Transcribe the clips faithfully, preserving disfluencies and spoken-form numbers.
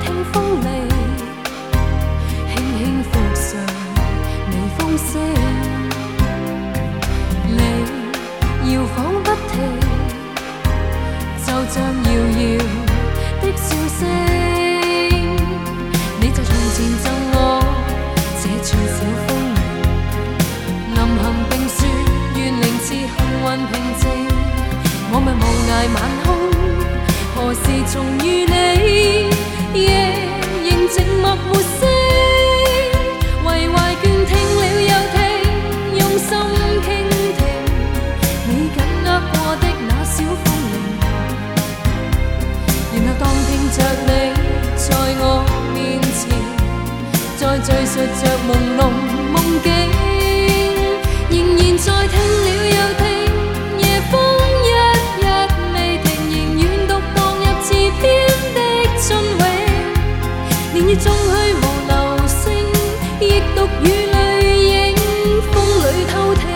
聽風嚟，輕輕復常微風聲，你搖晃不停，就像遙遙的笑聲。你就從前贈我這串小風鈴，臨行並說願令至幸運平靜。我問無涯晚空，何時重遇你？夜仍靜默沒聲，為懷倦聽了又聽，用心傾聽你緊握過的那小風鈴，然後當聽着你在我面前，再敘述着朦朧夢境，仍然在聽了又聽，夜風一日未停，仍願獨蕩入詞篇的雋永，年月中虛無流星，亦獨與淚影風裏偷聽。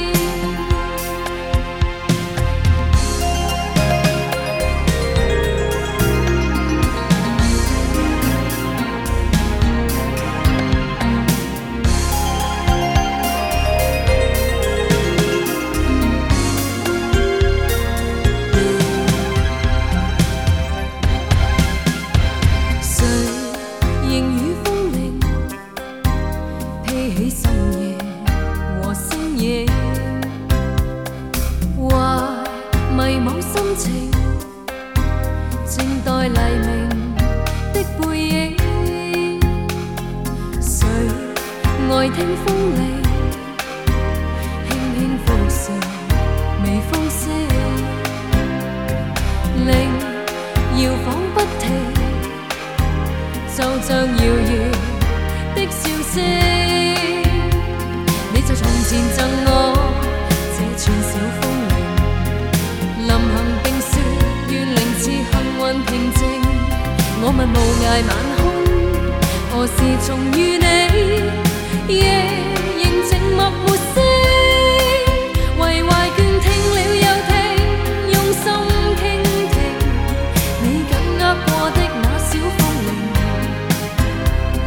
愛聽風嚟，輕輕復常微風聲，令搖晃不停，就像遙遙的笑聲。你就從前贈我這串小風鈴，臨行並說願令至幸運平靜。我問無涯晚空，何時重遇你？夜仍靜默沒聲，為懷倦聽了又聽，用心傾聽你緊握過的那小風鈴，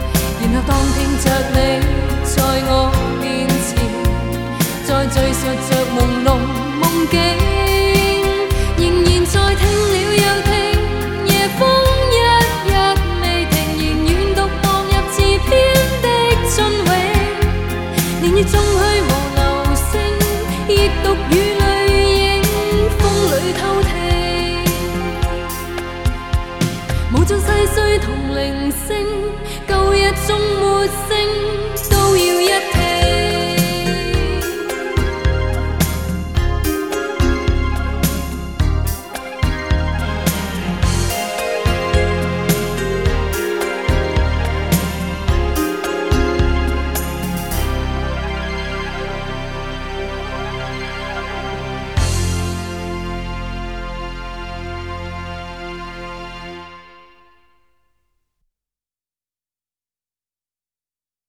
然後當聽着你在我面前，再敘述